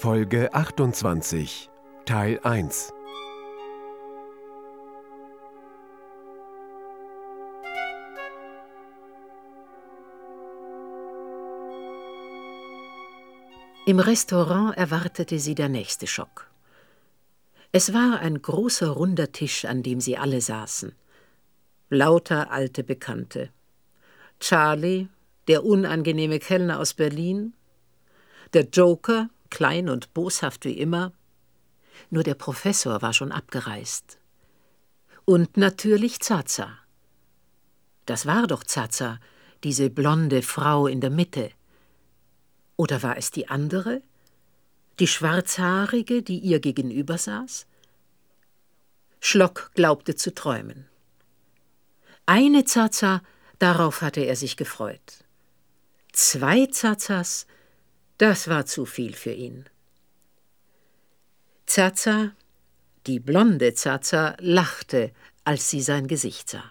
Folge 28, Teil 1. Im Restaurant erwartete sie der nächste Schock. Es war ein großer, runder Tisch, an dem sie alle saßen. Lauter alte Bekannte. Charlie, der unangenehme Kellner aus Berlin, der Joker, klein und boshaft wie immer, nur der Professor war schon abgereist. Und natürlich Zaza. Das war doch Zaza, diese blonde Frau in der Mitte. Oder war es die andere? Die Schwarzhaarige, die ihr gegenüber saß? Schlock glaubte zu träumen. Eine Zaza, darauf hatte er sich gefreut. 2 Zazas, das war zu viel für ihn. Zaza, die blonde Zaza, lachte, als sie sein Gesicht sah.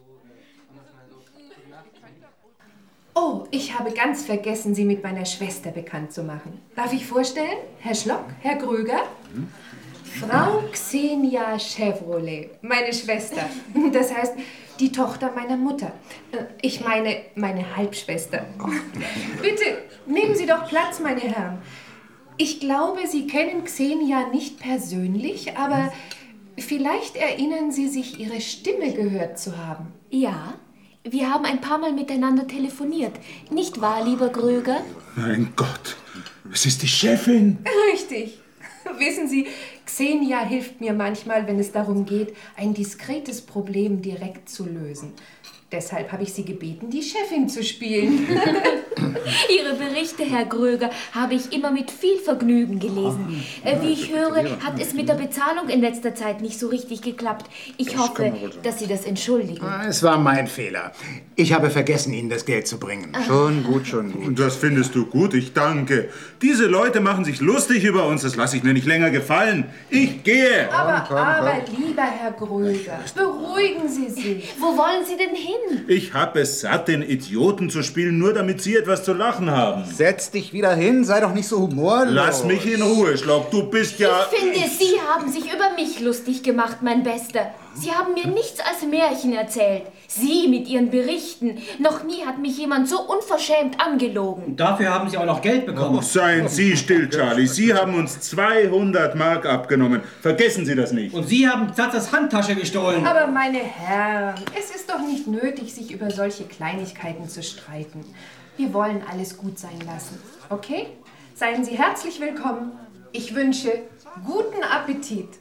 Oh, ich habe ganz vergessen, Sie mit meiner Schwester bekannt zu machen. Darf ich vorstellen? Herr Schlock, Herr Gröger? Frau Xenia Chevrolet, meine Schwester. Das heißt, die Tochter meiner Mutter. Ich meine, meine Halbschwester. Bitte, nehmen Sie doch Platz, meine Herren. Ich glaube, Sie kennen Xenia nicht persönlich, aber vielleicht erinnern Sie sich, Ihre Stimme gehört zu haben. Ja, wir haben ein paar Mal miteinander telefoniert. Nicht wahr, lieber Gröger? Mein Gott, es ist die Chefin. Richtig. Wissen Sie, Xenia hilft mir manchmal, wenn es darum geht, ein diskretes Problem direkt zu lösen. Deshalb habe ich Sie gebeten, die Chefin zu spielen. Ihre Berichte, Herr Gröger, habe ich immer mit viel Vergnügen gelesen. Wie ich höre, hat es mit der Bezahlung in letzter Zeit nicht so richtig geklappt. Ich hoffe, dass Sie das entschuldigen. Es war mein Fehler. Ich habe vergessen, Ihnen das Geld zu bringen. Schon gut, schon gut. Das findest du gut, ich danke. Diese Leute machen sich lustig über uns, das lasse ich mir nicht länger gefallen. Ich gehe. Aber lieber Herr Gröger, beruhigen Sie sich. Wo wollen Sie denn hin? Ich habe es satt, den Idioten zu spielen, nur damit Sie etwas zu lachen haben. Setz dich wieder hin, sei doch nicht so humorlos. Lass mich in Ruhe, Schlock, du bist ja... Ich finde, Sie haben sich über mich lustig gemacht, mein Bester. Sie haben mir nichts als Märchen erzählt. Sie mit Ihren Berichten. Noch nie hat mich jemand so unverschämt angelogen. Und dafür haben Sie auch noch Geld bekommen. Oh, seien Sie still, Charlie. Sie haben uns 200 Mark abgenommen. Vergessen Sie das nicht. Und Sie haben Zazas Handtasche gestohlen. Aber meine Herren, es ist doch nicht nötig, sich über solche Kleinigkeiten zu streiten. Wir wollen alles gut sein lassen, okay? Seien Sie herzlich willkommen. Ich wünsche guten Appetit.